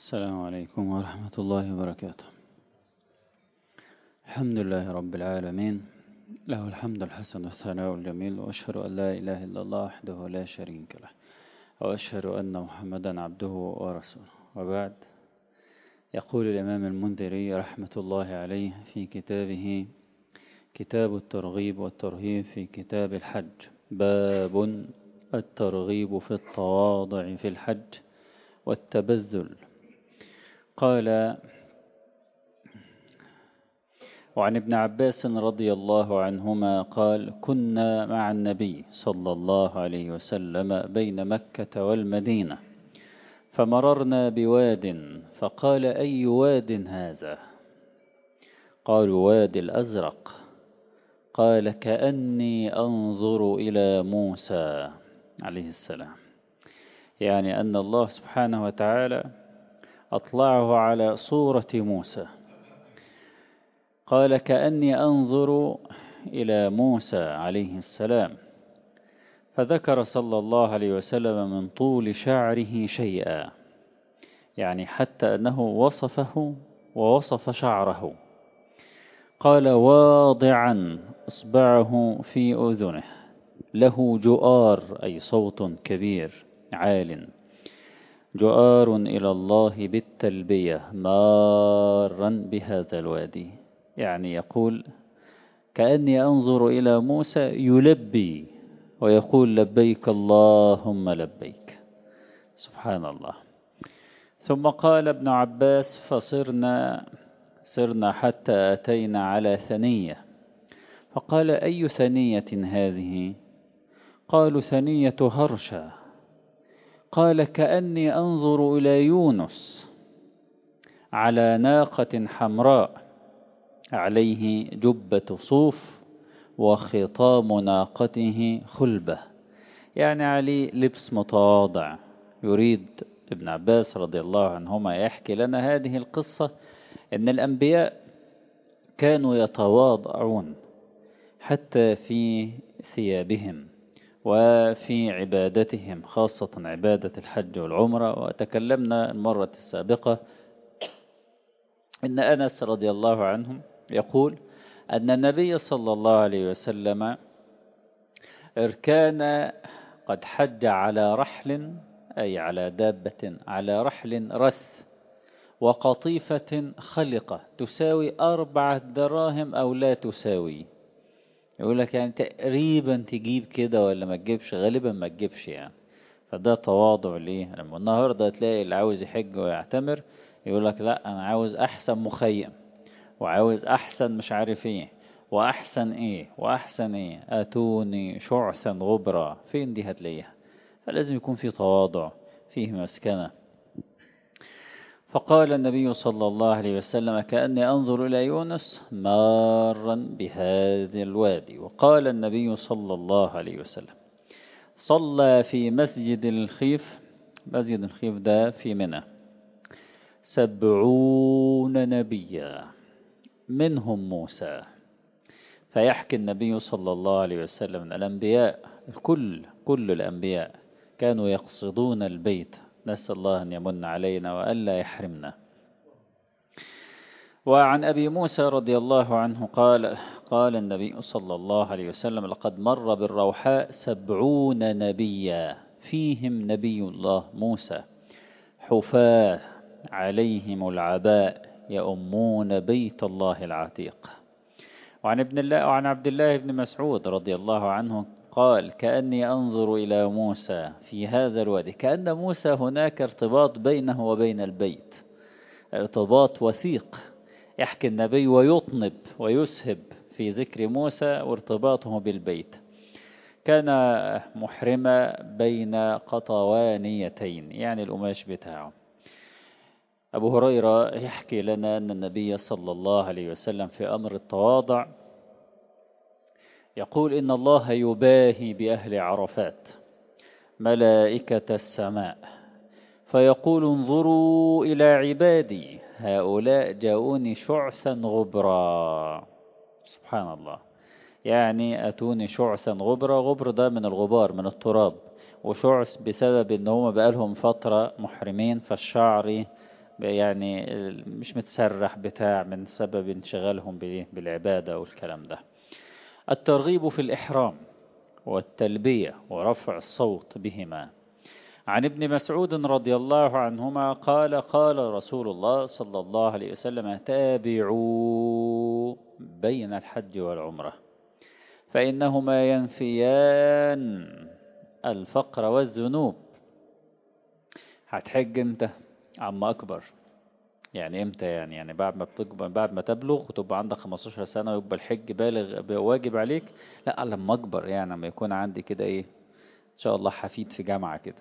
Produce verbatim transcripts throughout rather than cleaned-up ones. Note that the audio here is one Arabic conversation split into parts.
السلام عليكم ورحمة الله وبركاته. الحمد لله رب العالمين، له الحمد الحسن والثناء الجميل، وأشهد أن لا إله إلا الله وحده لا شريك له، وأشهد أن محمدا عبده ورسوله. وبعد، يقول الإمام المنذري رحمة الله عليه في كتابه كتاب الترغيب والترهيب في كتاب الحج: باب الترغيب في التواضع في الحج والتبذل. قال: وعن ابن عباس رضي الله عنهما قال: كنا مع النبي صلى الله عليه وسلم بين مكة والمدينة، فمررنا بواد، فقال: أي واد هذا؟ قالوا: وادي الأزرق. قال: كأني أنظر إلى موسى عليه السلام، يعني أن الله سبحانه وتعالى أطلعه على صورة موسى. قال: كأني أنظر إلى موسى عليه السلام. فذكر صلى الله عليه وسلم من طول شعره شيئا، يعني حتى أنه وصفه ووصف شعره. قال: واضعا إصبعه في أذنه، له جؤار، أي صوت كبير عال، جؤار إلى الله بالتلبية مارا بهذا الوادي، يعني يقول: كأني أنظر إلى موسى يلبي ويقول: لبيك اللهم لبيك. سبحان الله. ثم قال ابن عباس: فصرنا صرنا حتى أتينا على ثنية، فقال: أي ثنية هذه؟ قالوا: ثنية هرشا. قال: كأني أنظر إلى يونس على ناقة حمراء، عليه جبة صوف وخطام ناقته خلبة، يعني عليه لبس متواضع. يريد ابن عباس رضي الله عنهما يحكي لنا هذه القصة، أن الأنبياء كانوا يتواضعون حتى في ثيابهم وفي عبادتهم، خاصة عبادة الحج والعمرة. وتكلمنا المرة السابقة إن أنس رضي الله عنه يقول أن النبي صلى الله عليه وسلم كان قد حج على رحل، أي على دابة، على رحل رث وقطيفة خلقة تساوي أربعة دراهم أو لا تساوي. يقول لك يعني تقريبا تجيب كده ولا ما تجيبش، غالبا ما تجيبش يعني. فده تواضع. ليه؟ لما النهاردة تلاقي اللي عاوز يحج ويعتمر يقول لك: لا، أنا عاوز أحسن مخيم، وعاوز أحسن مش عارف إيه، وأحسن إيه وأحسن إيه، أتوني شعثا غبرا. فين دي هتلاقيها؟ فلازم يكون في تواضع، فيه مسكنة. فقال النبي صلى الله عليه وسلم: كأني أنظر إلى يونس مارا بهذا الوادي. وقال النبي صلى الله عليه وسلم: صلى في مسجد الخيف، مسجد الخيف ده في منى، سبعون نبيا منهم موسى. فيحكي النبي صلى الله عليه وسلم أن الأنبياء كل كل الأنبياء كانوا يقصدون البيت، نسأل الله أن يمن علينا وألا يحرمنا. وعن أبي موسى رضي الله عنه قال: قال النبي صلى الله عليه وسلم: لقد مر بالروحاء سبعون نبيا، فيهم نبي الله موسى، حفاة عليهم العباء يؤمون بيت الله العتيق. وعن ابن الله وعن عبد الله بن مسعود رضي الله عنه قال: كأني أنظر إلى موسى في هذا الوادي، كأن موسى هناك ارتباط بينه وبين البيت، ارتباط وثيق. يحكي النبي ويطنب ويسهب في ذكر موسى وارتباطه بالبيت. كان محرما بين قطوانيتين، يعني القماش بتاعه. أبو هريرة يحكي لنا أن النبي صلى الله عليه وسلم في أمر التواضع يقول: إن الله يباهي بأهل عرفات ملائكة السماء، فيقول: انظروا إلى عبادي هؤلاء جاءوني شعثا غبرا. سبحان الله. يعني أتوني شعثا غبرا، غبر ده من الغبار، من التراب، وشعث بسبب إن هم بقالهم فترة محرمين فالشعر يعني مش متسرح بتاع من سبب انشغالهم بالعبادة والكلام ده. الترغيب في الإحرام والتلبية ورفع الصوت بهما. عن ابن مسعود رضي الله عنهما قال قال رسول الله صلى الله عليه وسلم تابعوا بين الحج والعمرة فإنهما ينفيان الفقر والذنوب. هتحج امتى؟ عم أكبر. يعني امتى؟ يعني يعني بعد ما بتكبر، بعد ما تبلغ وتبقى عندك خمستاشر سنة ويبقى الحج بالغ واجب عليك؟ لا، لما أكبر، يعني لما يكون عندي كده إيه إن شاء الله حفيد في جامعة كده.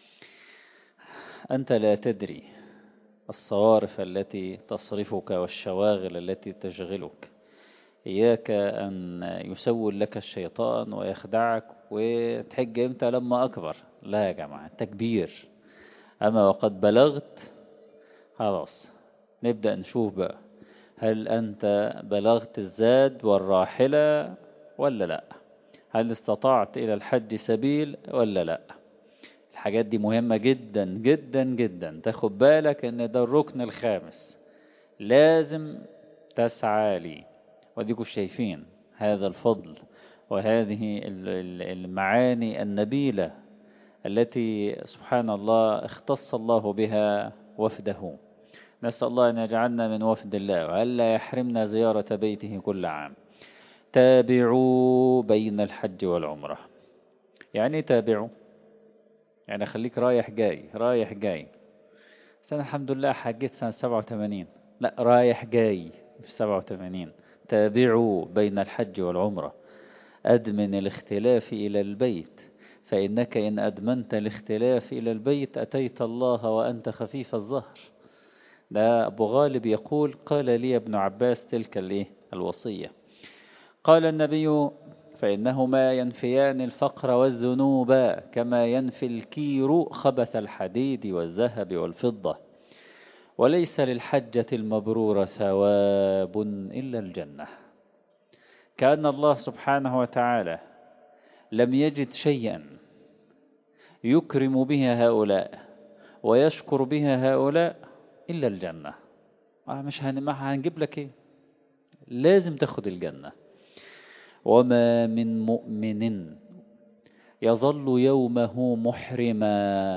أنت لا تدري الصوارف التي تصرفك والشواغل التي تشغلك. إياك أن يسول لك الشيطان ويخدعك وتحج إمتى؟ لما أكبر. لا يا جماعة، تكبير. أما وقد بلغت خلاص نبدأ نشوف بقى، هل أنت بلغت الزاد والراحلة ولا لا؟ هل استطعت إلى الحج سبيل ولا لا؟ الحاجات دي مهمة جدا جدا جدا. تاخد بالك ان ده الركن الخامس لازم تسعى لي. وديكوا شايفين هذا الفضل وهذه المعاني النبيلة التي سبحان الله اختص الله بها وفده. نسأل الله أن يجعلنا من وفد الله وألا يحرمنا زيارة بيته كل عام. تابعوا بين الحج والعمرة. يعني تابعوا يعني خليك رايح جاي رايح جاي. سنة الحمد لله حجيت سنة سبعة وثمانين، لا رايح جاي في سبعة وثمانين. تابعوا بين الحج والعمرة. أدمن الاختلاف إلى البيت، فإنك إن أدمنت الاختلاف إلى البيت أتيت الله وأنت خفيف الظهر. ده أبو غالب يقول قال لي ابن عباس تلك الإيه الوصية. قال النبي فإنهما ينفيان الفقر والذنوب كما ينفي الكير خبث الحديد والذهب والفضة. وليس للحجة المبرورة ثواب إلا الجنة. كأن الله سبحانه وتعالى لم يجد شيئا يكرم بها هؤلاء ويشكر بها هؤلاء إلا الجنة. مش هنجيب لك إيه؟ لازم تاخد الجنة. وما من مؤمن يظل يومه محرما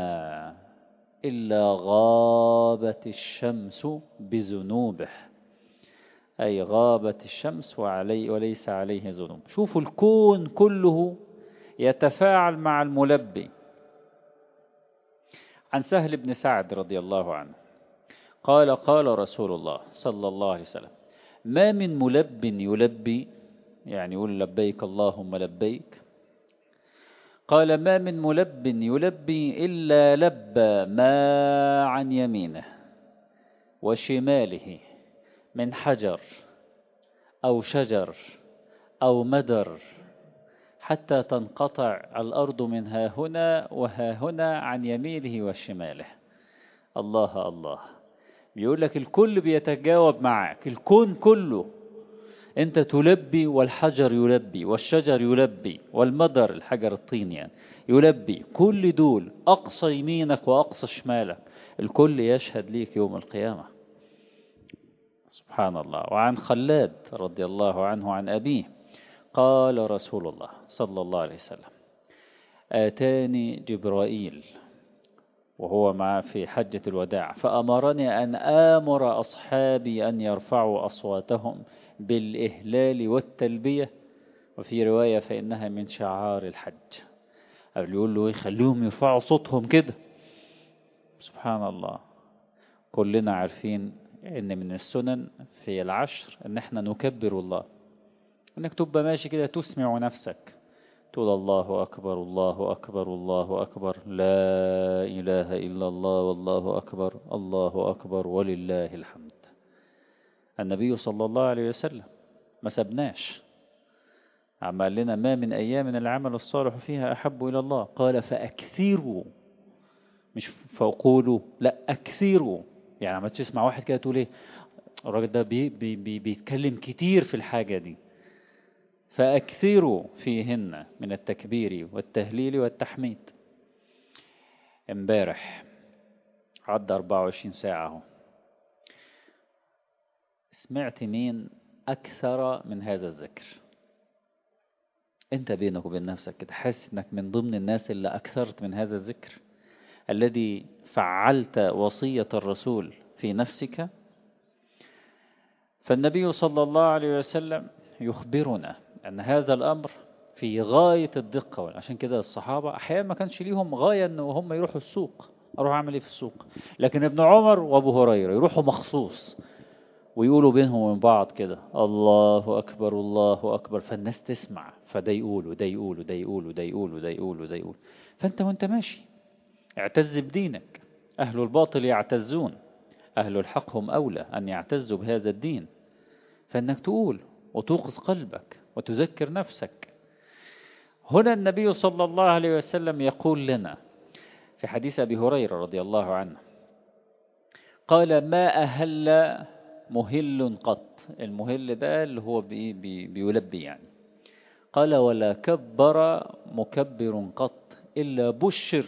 إلا غابت الشمس بذنوبه، أي غابت الشمس وعلي وليس عليه ذنوب. شوفوا الكون كله يتفاعل مع الملبي. عن سهل بن سعد رضي الله عنه قال قال رسول الله صلى الله عليه وسلم ما من ملب يلبي، يعني يقول لبيك اللهم لبيك، قال ما من ملب يلبي إلا لبى ما عن يمينه وشماله من حجر أو شجر أو مدر حتى تنقطع الأرض من ها هنا وها هنا عن يمينه وشماله. الله الله. بيقول لك الكل بيتجاوب معك، الكون كله انت تلبي والحجر يلبي والشجر يلبي والمدر الحجر الطين يعني يلبي. كل دول أقصى يمينك وأقصى شمالك الكل يشهد ليك يوم القيامة. سبحان الله. وعن خلاد رضي الله عنه عن أبيه قال رسول الله صلى الله عليه وسلم آتاني جبرائيل وهو مع في حجة الوداع فأمرني أن آمر أصحابي أن يرفعوا أصواتهم بالإهلال والتلبية، وفي رواية فإنها من شعار الحج. قبل يقول له يخليهم يرفعوا صوتهم كده. سبحان الله. كلنا عارفين إن من السنن في العشر إن احنا نكبر الله، إنك تبقى ماشي كده تسمع نفسك تقول الله أكبر الله أكبر الله أكبر لا إله إلا الله والله أكبر الله أكبر ولله الحمد. النبي صلى الله عليه وسلم ما سبناش، عمل لنا ما من أيام العمل الصالح فيها أحب إلى الله. قال فأكثروا، مش فقولوا، لا أكثروا. يعني ما تسمع واحد كده تقول إيه الراجل ده بي بي بي بيتكلم كتير في الحاجة دي. فأكثروا فيهن من التكبير والتهليل والتحميد. امبارح عدى أربعة وعشرين ساعة سمعت مين أكثر من هذا الذكر؟ أنت بينك وبين نفسك كده حاسس أنك من ضمن الناس اللي أكثرت من هذا الذكر الذي فعلت وصية الرسول في نفسك؟ فالنبي صلى الله عليه وسلم يخبرنا أن هذا الأمر في غاية الدقة. عشان كده الصحابة أحيانا ما كانش ليهم غاية أن هم يروحوا السوق، أروح أعمل إيه في السوق، لكن ابن عمر وأبو هريرة يروحوا مخصوص ويقولوا بينهم وبين بعض كده الله أكبر الله أكبر، فالناس تسمع، فده يقول وده يقول وده يقول وده يقول وده يقول وده يقول. فأنت وأنت ماشي اعتز بدينك. أهل الباطل يعتزون، أهل الحق هم أولى أن يعتزوا بهذا الدين. فإنك تقول وتوقظ قلبك وتذكر نفسك. هنا النبي صلى الله عليه وسلم يقول لنا في حديث أبي هريرة رضي الله عنه قال ما أهل مهل قط. المهل ده اللي هو بي بي بيلبي يعني. قال ولا كبر مكبر قط إلا بشر.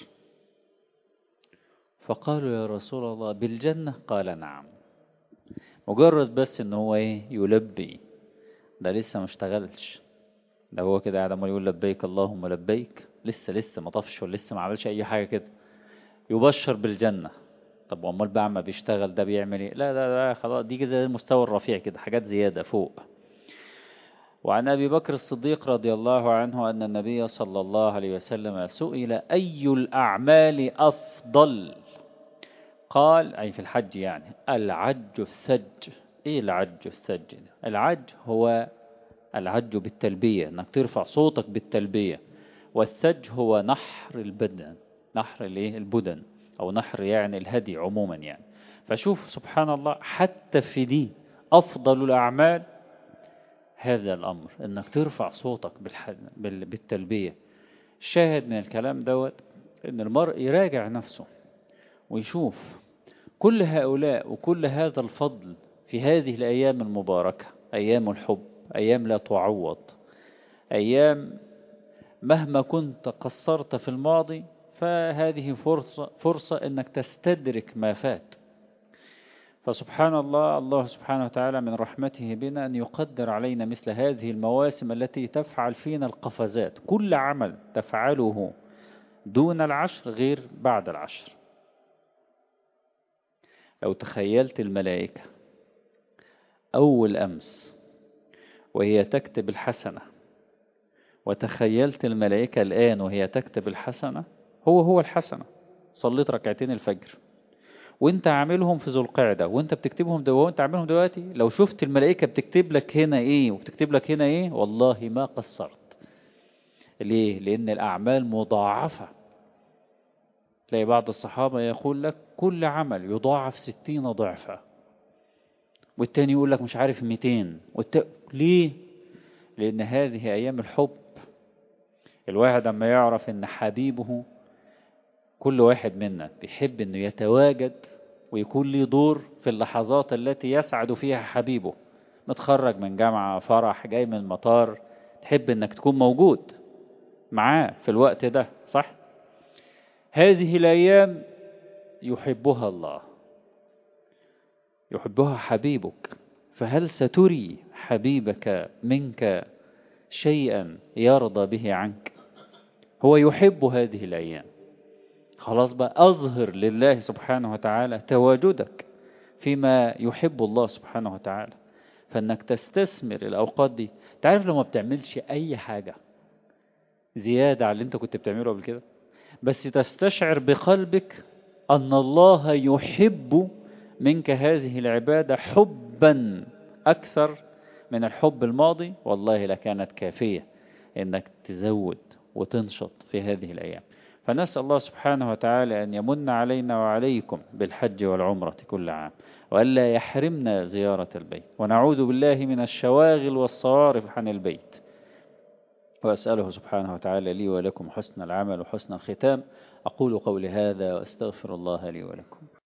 فقالوا يا رسول الله بالجنة؟ قال نعم. مجرد بس ان هو ايه يلبي، ده لسه ما اشتغلش، ده هو كده قاعد عمال يقول لبيك اللهم لبيك، لسه لسه ما طفش ولسه ما عملش اي حاجة كده، يبشر بالجنة. طب وامال بقى ما بيشتغل ده بيعمل ايه؟ لا لا لا خلاص دي زي المستوى الرفيع كده، حاجات زيادة فوق. وعن أبي بكر الصديق رضي الله عنه أن النبي صلى الله عليه وسلم سئل أي الأعمال أفضل؟ قال أي في الحج يعني العج الثج. إيه العج الثج؟ العج هو العج بالتلبية، أنك ترفع صوتك بالتلبية. والثج هو نحر البدن، نحر البدن أو نحر يعني الهدي عموما يعني. فشوف سبحان الله حتى في دي أفضل الأعمال هذا الأمر، أنك ترفع صوتك بالتلبية. الشاهد من الكلام دوت أن المرء يراجع نفسه ويشوف كل هؤلاء وكل هذا الفضل في هذه الأيام المباركة، أيام الحب، أيام لا تعوض، أيام مهما كنت قصرت في الماضي فهذه فرصة, فرصة أنك تستدرك ما فات. فسبحان الله، الله سبحانه وتعالى من رحمته بنا أن يقدر علينا مثل هذه المواسم التي تفعل فينا القفزات. كل عمل تفعله دون العشر غير بعد العشر. لو تخيلت الملائكة أول أمس وهي تكتب الحسنة، وتخيلت الملائكة الآن وهي تكتب الحسنة، هو هو الحسنة. صليت ركعتين الفجر وانت عاملهم في ذو القعدة وانت بتكتبهم دو وانت عاملهم دلوقتي، لو شفت الملائكة بتكتب لك هنا ايه وبتكتب لك هنا ايه والله ما قصرت. ليه؟ لأن الأعمال مضاعفة. تلاقي بعض الصحابة يقول لك كل عمل يضاعف ستين ضعفا، والتاني يقول لك مش عارف ميتين والت... ليه؟ لأن هذه أيام الحب. الواحد لما يعرف أن حبيبه، كل واحد منا بيحب أنه يتواجد ويكون له دور في اللحظات التي يسعد فيها حبيبه. متخرج من جامعة، فرح، جاي من المطار، تحب أنك تكون موجود معاه في الوقت ده، صح؟ هذه الأيام يحبها الله، يحبها حبيبك. فهل ستري حبيبك منك شيئا يرضى به عنك؟ هو يحب هذه الأيام. خلاص بقى أظهر لله سبحانه وتعالى تواجدك فيما يحب الله سبحانه وتعالى. فأنك تستثمر الأوقات دي. تعرف لو ما بتعملش أي حاجة زيادة على اللي انت كنت بتعمله قبل كده، بس تستشعر بقلبك أن الله يحب منك هذه العبادة حبا أكثر من الحب الماضي، والله لكانت كافية إنك تزود وتنشط في هذه الأيام. فنسأل الله سبحانه وتعالى أن يمن علينا وعليكم بالحج والعمرة كل عام، وألا يحرمنا زيارة البيت، ونعوذ بالله من الشواغل والصوارف عن البيت. وأسأله سبحانه وتعالى لي ولكم حسن العمل وحسن الختام. أقول قولي هذا وأستغفر الله لي ولكم.